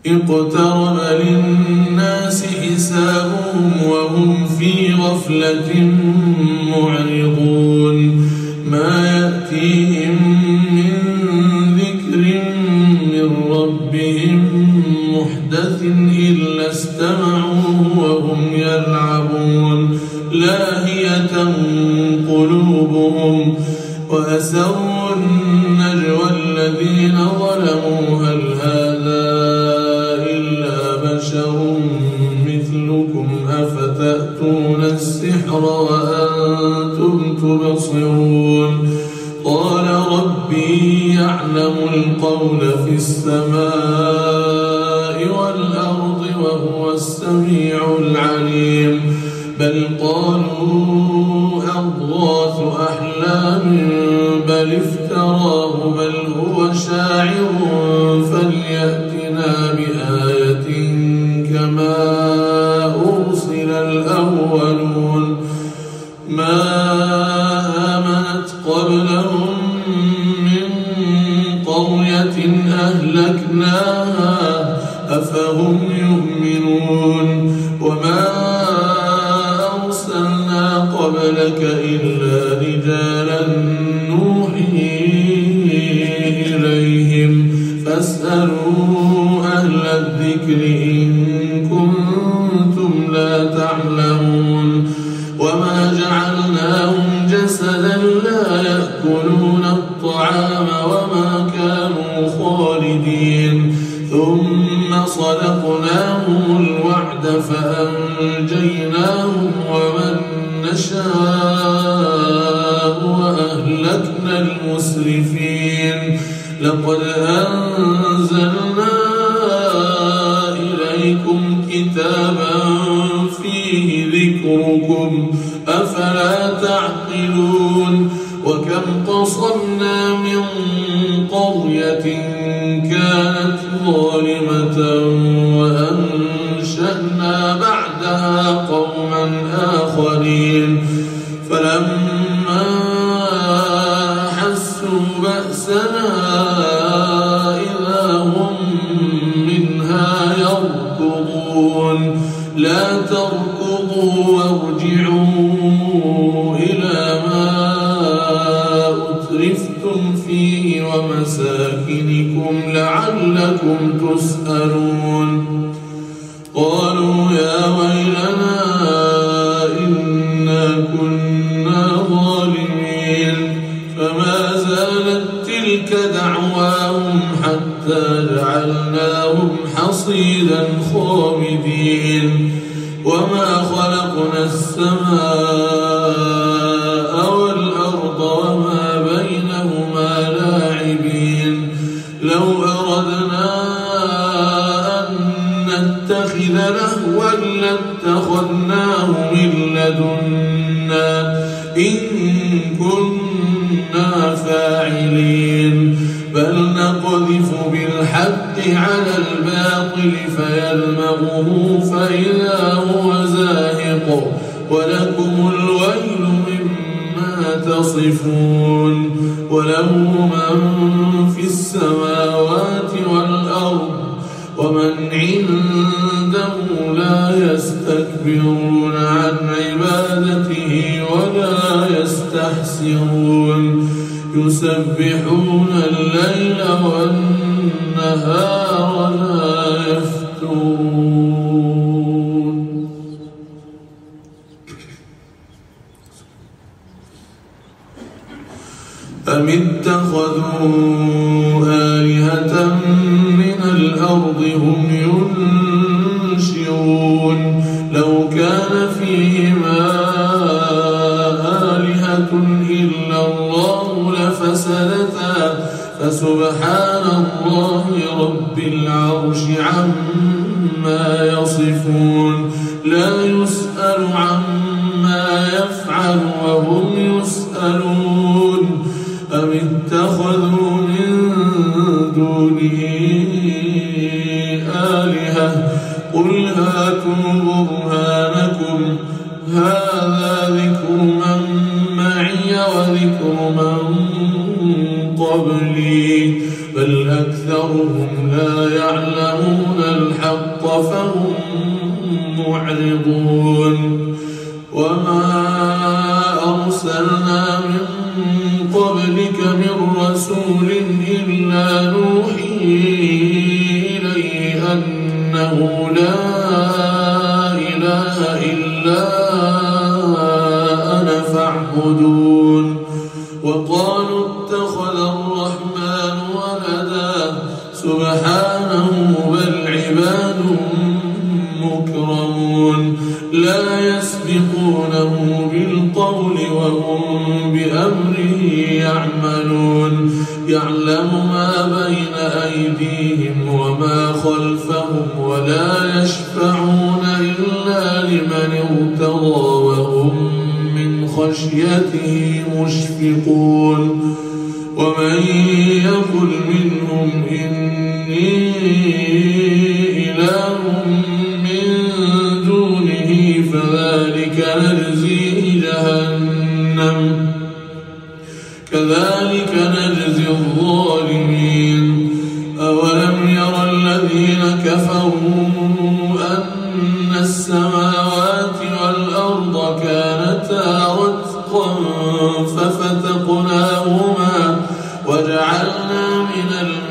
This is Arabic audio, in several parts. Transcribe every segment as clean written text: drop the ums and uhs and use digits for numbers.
اقترب للناس حسابهم وهم في غفلة معرضون ما يأتيهم من ذكر من ربهم محدث إلا استمعوه وهم يلعبون لاهية قلوبهم وأسروا النجوى الذين ظلموا هل هذا إلا بشر مثلكم أفتأتون السحر وأنتم تبصرون قال ربي يعلم القول في السماء والأرض وهو السميع العليم بل قالوا أضغاث أحلام بل افتراه بل هو شاعر فليأتنا بآية كما أرسل الأولون ما آمنت قبلهم من قرية أهلكناها أفهم يؤمنون وما أرسلنا قبلك إلا رجالا نوحي إليهم فاسألوا أهل الذكر إن كنتم لا تعلمون وما جعلناهم جسدا لا يأكلون الطعام وما كانوا خالدين ثم صدقناهم الوعد فأنجيناهم ومن نشاء وأهلكنا المسرفين لقد أنزلنا إليكم كتابا فيه ذكركم أفلا تعقلون وكم قصمنا من قرية كانت ظالمة وأنشأنا بعدها قوما آخرين فلما حسوا بأسنا إذا هم منها يركضون لا تركضوا وارجعوا إلى ما أترفتم فيه ومساكنكم لعلكم تسألون قالوا يا ويلنا إنا كنا ظالمين فما زالت تلك دعواهم حتى جعلناهم حصيدا خامدين وما خلقنا السماء والأرض وما بينهما لاعبين لو أردنا أن نتخذ لهوا لاتخذناه من لدنا إن كنا فاعلين بل نقذف بالحق على الباطل فيدمغه فإذا هو زاهق ولكم الويل مما تصفون وله من في السماوات والأرض ومن عنده لا يستكبرون عن عبادته ولا يستحسرون يسبحون الليل والنهار لا يفترون أم اتخذوا آلهة من الأرض هم ينشرون لو كان فيهما آلهة إلا الله لفسدتا فسبحان الله رب العرش عما يصفون لا يسأل عما يفعل وهم يسألون أم اتخذوا من دونه آلهة قل هاتوا برهانكم هذا ذكر من معي وذكر من قبلي بل أكثرهم لا يعلمون فهم معرضون وما أرسلنا من قبلك من رسول إلا نوحي إليه أنه لا إله إلا أنا فاعبدون وقالوا اتخذ الرحمن ولدا سبحانه بل عباد مكرمون لا يسبقونه بالقول وهم بأمره يعملون يعلم ما بين أيديهم وما خلفهم ولا يشفعون إلا لمن ارتضى وهم من خشيته مشفقون ومن يقل منهم إني إله من دونه فذلك نجزيه جهنم كذلك نجزي الظالمين أولم ير الذين كفروا أن السماوات والأرض كانتا رتقا ففتقناهما وجعلنا من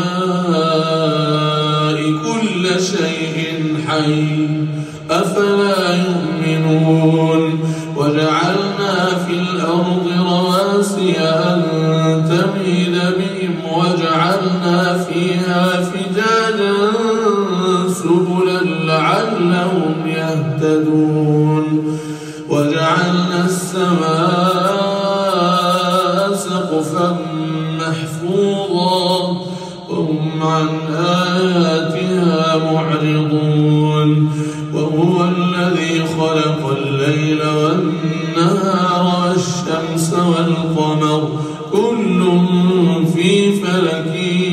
الماء كل شيء حي أفلا يؤمنون وجعلنا في الأرض رواسي أن تميد بهم وجعلنا فيها فجاجا سبلا لعلهم يهتدون وجعلنا السماء سقفا محفوظا وهم عن آياتها معرضون وهو الذي خلق الليل والنهار والشمس والقمر كل في فلك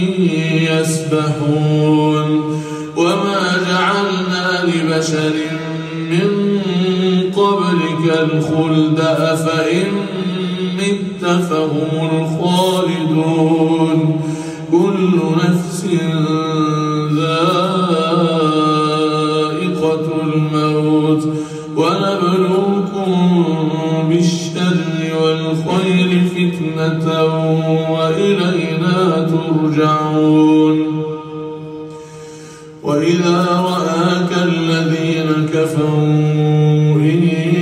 يسبحون وما جعلنا لبشر من قبلك الخلد أفإن مت فهم الخالدون كل نفس ذائقة الموت ونبلوكم بالشر والخير فتنة وإلينا ترجعون وإذا رآك الذين كفروا إن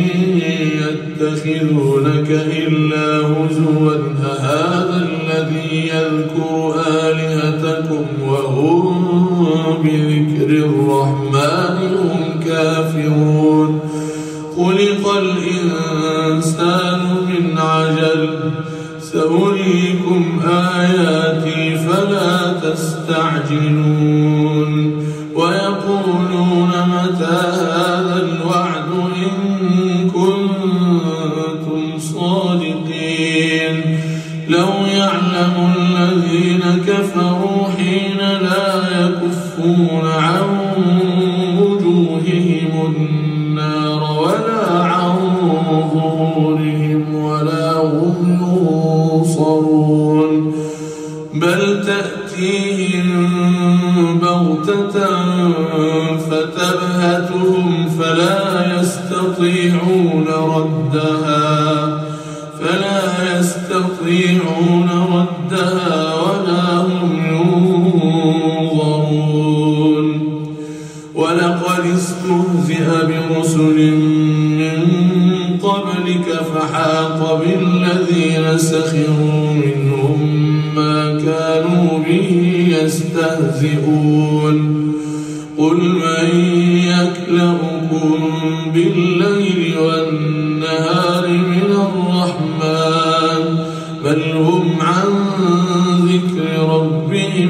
يتخذونك إلا هزوا أهذا الذي يذكر آلهتكم وهم بذكر الرحمن هم كافرون خلق الإنسان من عجل سأريكم آياتي فلا تستعجلون ويقولون متى هذا الوعد إن كنتم صادقين لو يعلم الذين كفروا حين لا يكفون عن وجوههم النار ولا عن ظهورهم ولا هم ينصرون بل تأتيهم بغتة فتبهتهم فلا يستطيعون ردها ولا هم ينظرون ولقد استهزئ برسل من قبلك فحاق بالذين سخروا منهم ما كانوا به يستهزئون قل من يكلؤكم بالليل والنهار من الرحمن بل هم عن ذكر ربهم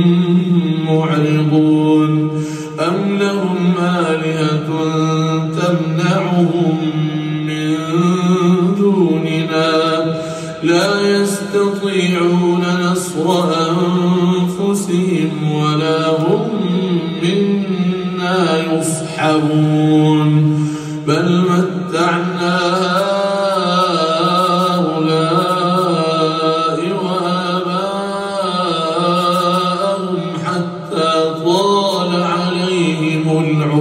معرضون أم لهم آلهة تمنعهم من دوننا لا يستطيعون نصر أنفسهم ولا هم منا يصحبون بل متعنا هؤلاء وآباءهم حتى طال عليهم العمر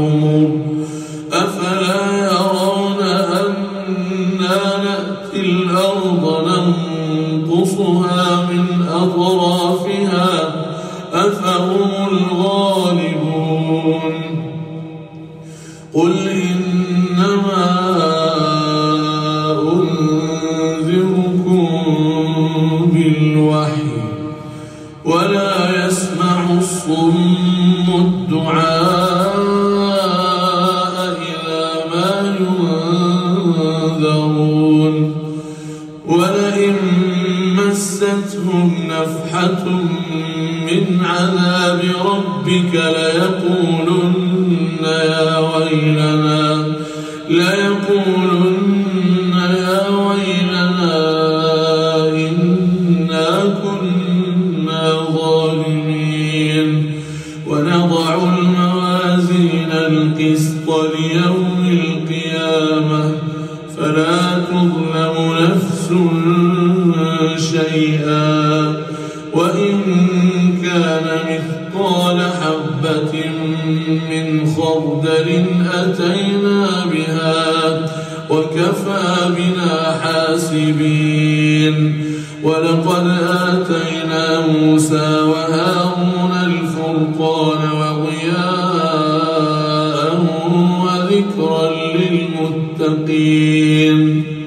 قل إنما أنذركم بالوحي ولا يسمع الصم الدعاء إذا ما ينذرون ولئن مستهم نفحة من عذاب ربك ليقولن يا ويلنا إنا كنا ظالمين ونضع الموازين القسط ليوم القيامة فلا تظلم نفس شيئا وإن كان مثقال حبة من خردل أتينا بها وكفى بنا حاسبين ولقد آتينا موسى وهارون الفرقان وضياء وذكرا للمتقين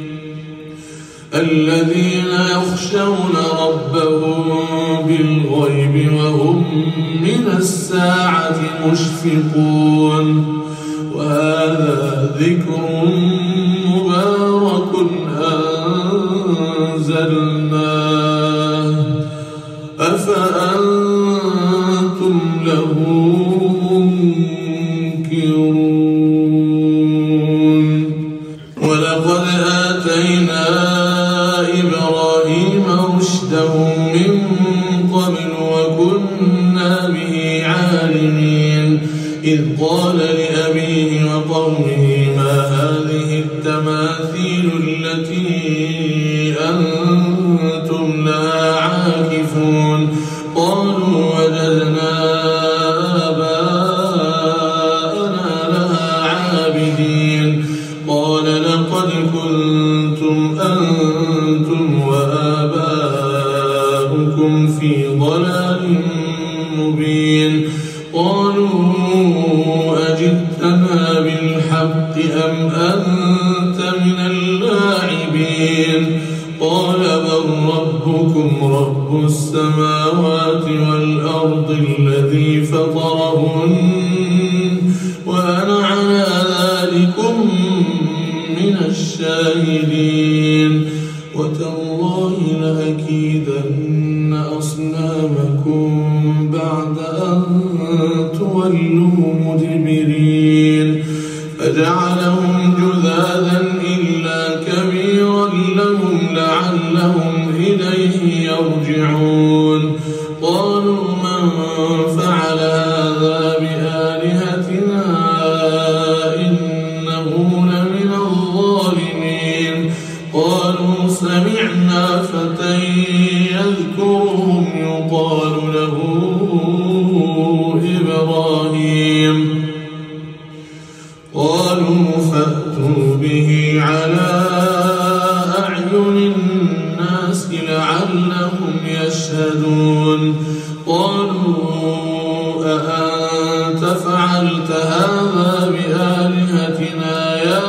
الذين يخشون ربهم بالغيب وهم من الساعة مشفقون وهذا ذكر مبارك أنزلناه أفأنتم له منكرون ولقد آتينا إبراهيم رشده من قبل وكنا به عالمين إذ قال لأبيه وقومه ما هذه التماثيل التي أنتم لها عاكفون قالوا وجدنا آباءنا لها عابدين قال لقد كنتم أنتم وآباؤكم في ضلال مبين قالوا أجئتنا بالحق أم أنت من اللاعبين قال بل ربكم رب السماوات والأرض الذي فطرهن وأنا على ذلكم من الشاهدين وتالله لأكيدن أصنامكم بعد أن تولوا مدبرين فجعلهم جذاذا إلا كبيرا لهم لعلهم إليه يرجعون قالوا من فعل هذا بآلهتنا إنه لمن الظالمين قالوا سمعنا فتى يذكرهم يقال له إبراهيم قالوا فأتوا به على أعين الناس لعلهم يشهدون قالوا أأنت فعلت هذا بآلهتنا يا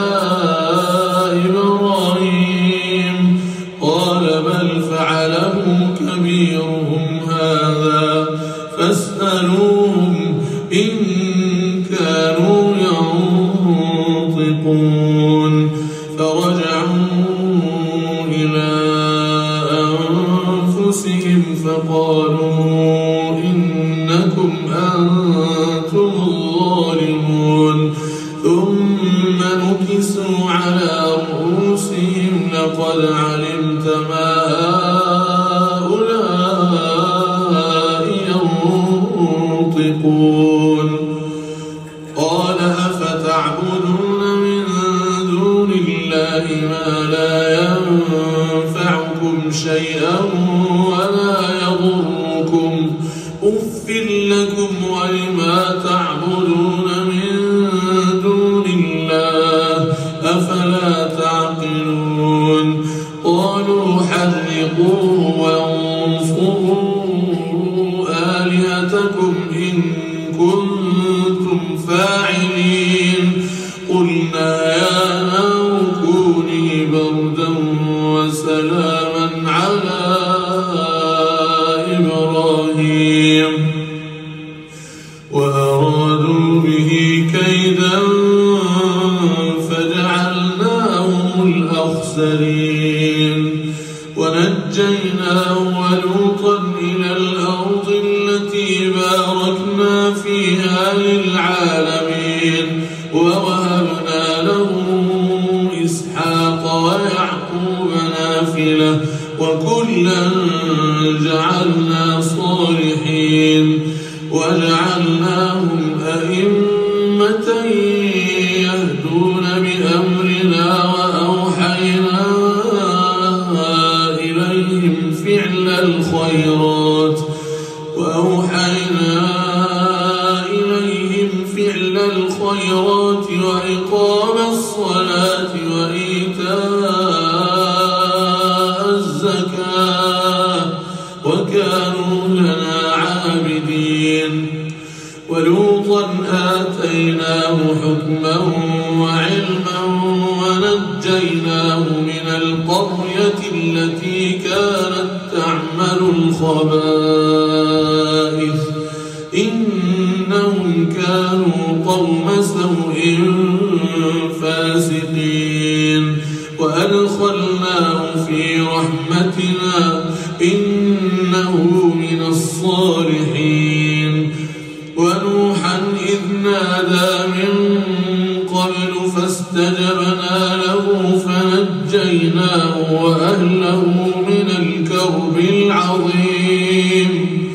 إبراهيم قال بل فعله كبيرهم هذا فاسألوهم إن كانوا ينطقون فرجعوا إلى أنفسهم فقالوا إنكم أنتم الظالمون ثم نكسوا على رؤوسهم لقد علمت ما هؤلاء ينطقون قال أفتعبدون من دون الله ما لا ينفعكم شيئا ولا يضركم أف لكم ولما تعبدون من دون الله أفلا تعقلون قالوا حرقوه وانصروا آلهتكم إن كنتم العالمين. ووهبنا له إسحاق ويعقوب نافلة وكلا جعلنا صالحين وجعلناهم أئمة يهدون بأمرنا وأوحينا إليهم فعل الخيرات وإقام الصلاة وإيتاء الزكاة وكانوا لنا عابدين. ولوطا آتيناه حكما وعلما ونجيناه من القرية التي كانت تعمل الخبائث إنهم كانوا قوم سوء فاسقين. وأدخلناه في رحمتنا إنه من الصالحين. ونوحا إذ نادى من قبل فاستجبنا له فنجيناه وأهله من الكرب العظيم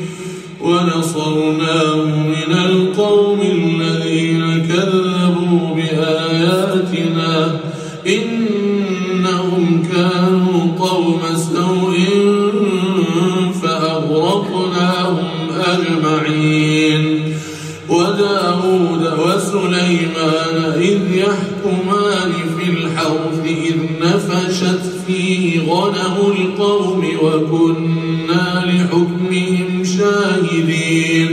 ونصرناه من القوم الذين كذبوا بآياتنا إنهم كانوا قوم سوء فأغرقناهم أجمعين. وداود وسليمان إذ يحكمان في الحرث إذ نفشت فيه غنم القوم وكنا لحكمهم شاهدين.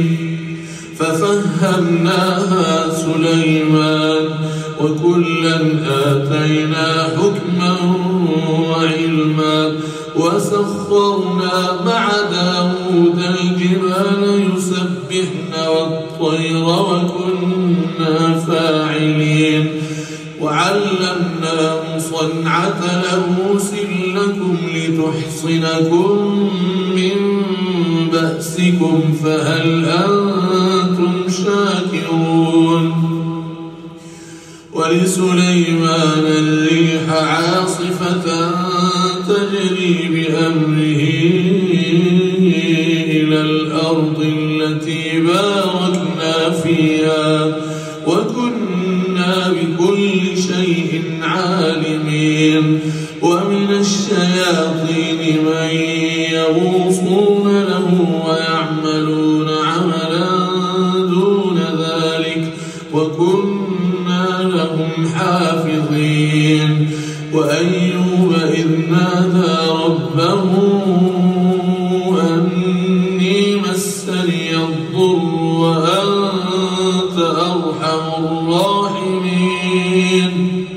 ففهمناها سليمان وكلا آتينا حكما وعلما وسخرنا مع داود الجبال يسبحن والطير وكنا فاعلين. وعلمناه صنعة لبوس لكم لتحصنكم من بأسكم فهل أنتم شاكرون. ولسليمان الريح عاصفة تجري بأمره إلى الأرض التي باركنا فيها وكنا بكل شيء عالمين. ومن الشياطين من يغوصون له ويعملون عملا دون ذلك وكنا لهم حافظين. وأيوب إذ نادى ربه أني مسني الضر وأنت أرحم الراحمين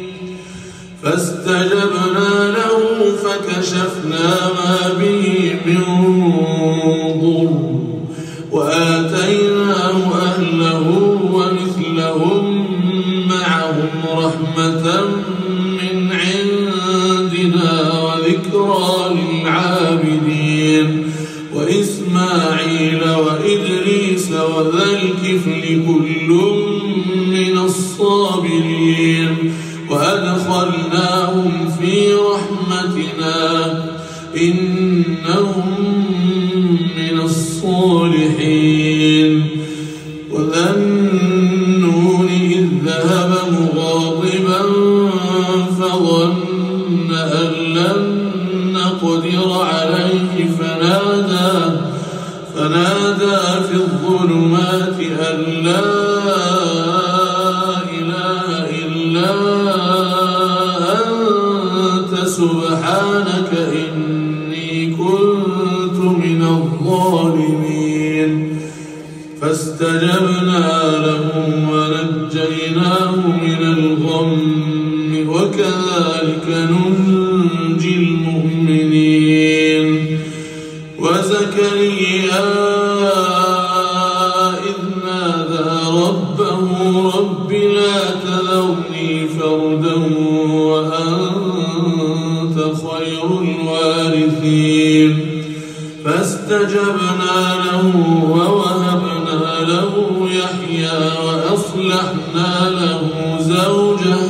فاستجبنا له فكشفنا ما به من ضر وآتيناه أهله ومثلهم معهم رحمة من عندنا وذكرى للعابدين. وإسماعيل وإدريس وذا الكفل كل من الصابرين وأدخلناهم في رحمتنا إنهم من الصالحين. وذا النون إذ ذهب مغاضبا فظن أن لن نقدر عليه فنادى في الظلمات أن لا إله إلا أنت سبحانك إني كنت من الظالمين. فاستجبنا له ونجيناه من الغم وكذلك ننجي المؤمنين. وزكريا إذ نادى ربه رب لا تذرني فردا وأنت خير الوارثين. فاستجبنا له ووهبنا له يحيى وأصلحنا له زوجه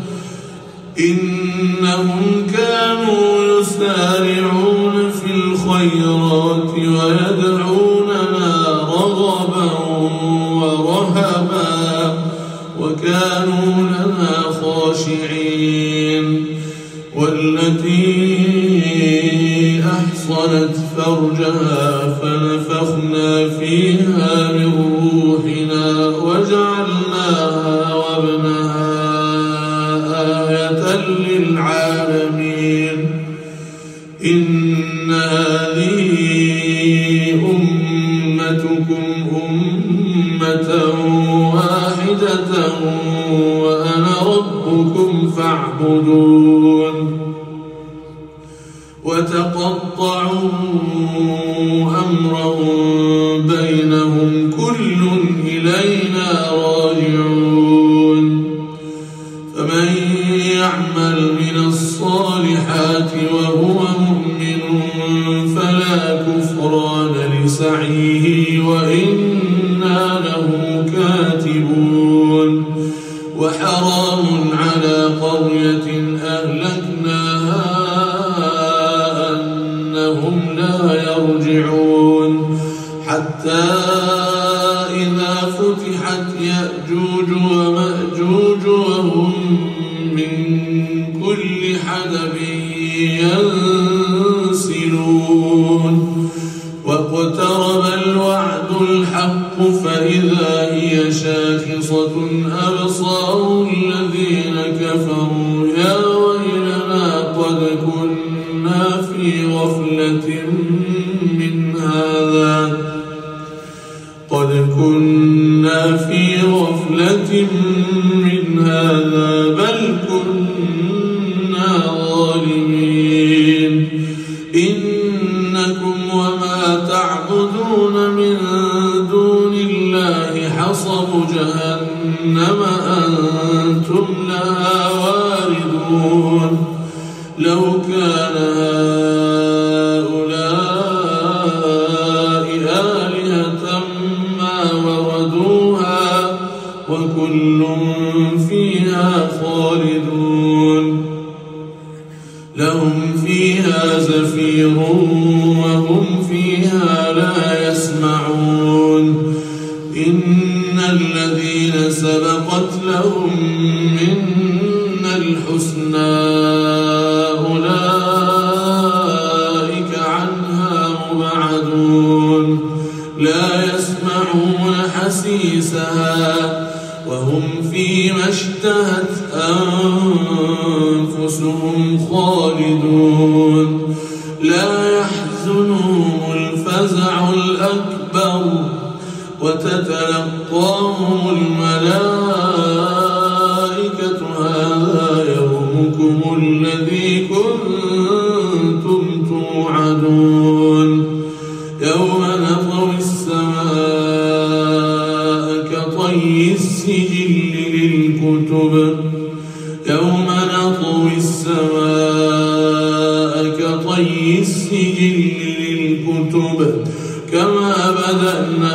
إنهم كانوا يسارعون في الخيرات ويدعوننا رغبا ورهبا وكانوا لنا خاشعين. والتي أحصنت فرجها فنفخنا فيها من روحنا وجعلناها وابنها آية للعالمين. إن هذه أمتكم أمة واحدة وأنا ربكم فاعبدون. وتقطعوا أمرهم بينهم كل إلينا راجعون. فمن يعمل من الصالحات وهو مؤمن فلا كفران لسعيه وإنا له كاتبون. وحرام على قرية أهلكناها أنهم لا يرجعون حتى إذا فتحت يأجوج ومأجوج وهم من كل حدب ينسلون. واقترب الوعد الحق فإذا هي شاخصة أبصار الذين كفروا يا ويلنا قد كنا في غفلة من هذا بل كنا ظالمين. إنكم وما تعبدون من دون الله حصب جهنم أنتم لها واردون. لو كان هؤلاء آلهة ما وردوها وكل فيها خالدون. لهم فيها زفير وهم فيها لا يسمعون. إن الذين سبقت لهم منا الحسنى أولئك عنها مبعدون. لا يسمعون حسيسها وهم فيما اشتهت أنفسهم خالدون. لا يحزنهم الفزع الأكبر وتتلقاهم الملائكة هذا يومكم الذي كنتم توعدون. يوم نطوي السماء كطي السجل للكتب يوم نطوي السماء كطي السجل للكتب كما بدأنا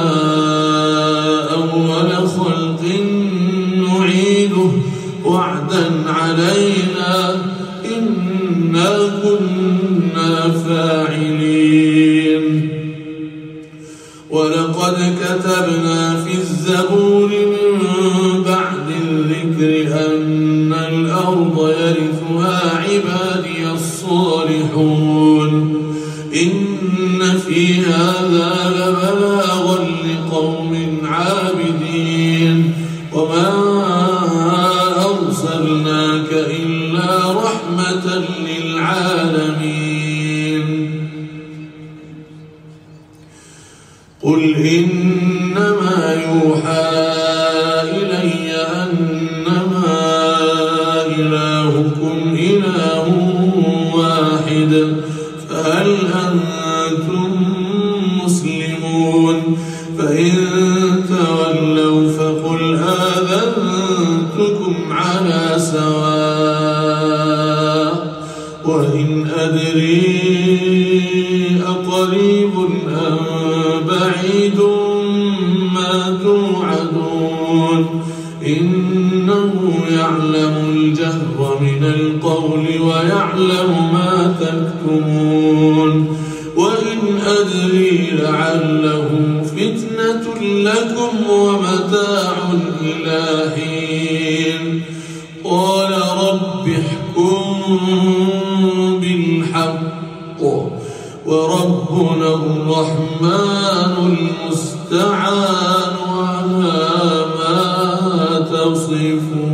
أول خلق نعيده وعدا علينا إنا كنا فاعلين. ولقد كتبنا في الزبور من بعد الذكر أن الأرض يرثها عبادي الصالحون. إن في هذا لبلاغا لقوم عابدين. وما أرسلناك إلا رحمة للعالمين. قل إنما يوحى إلي أنما إلهكم إله واحد فهل أنتم مسلمون؟ فإن تولوا فقل آذنتكم على سواء وإن أدري أقريب أم بعيد ما توعدون. إنه يعلم الجهر من القول ويعلم ما تكتمون وإن أدري لعله فتنة لكم ومتاع إلى حين قال رب احكم بالحق وربنا الرحمن المستعان على ما تصفون.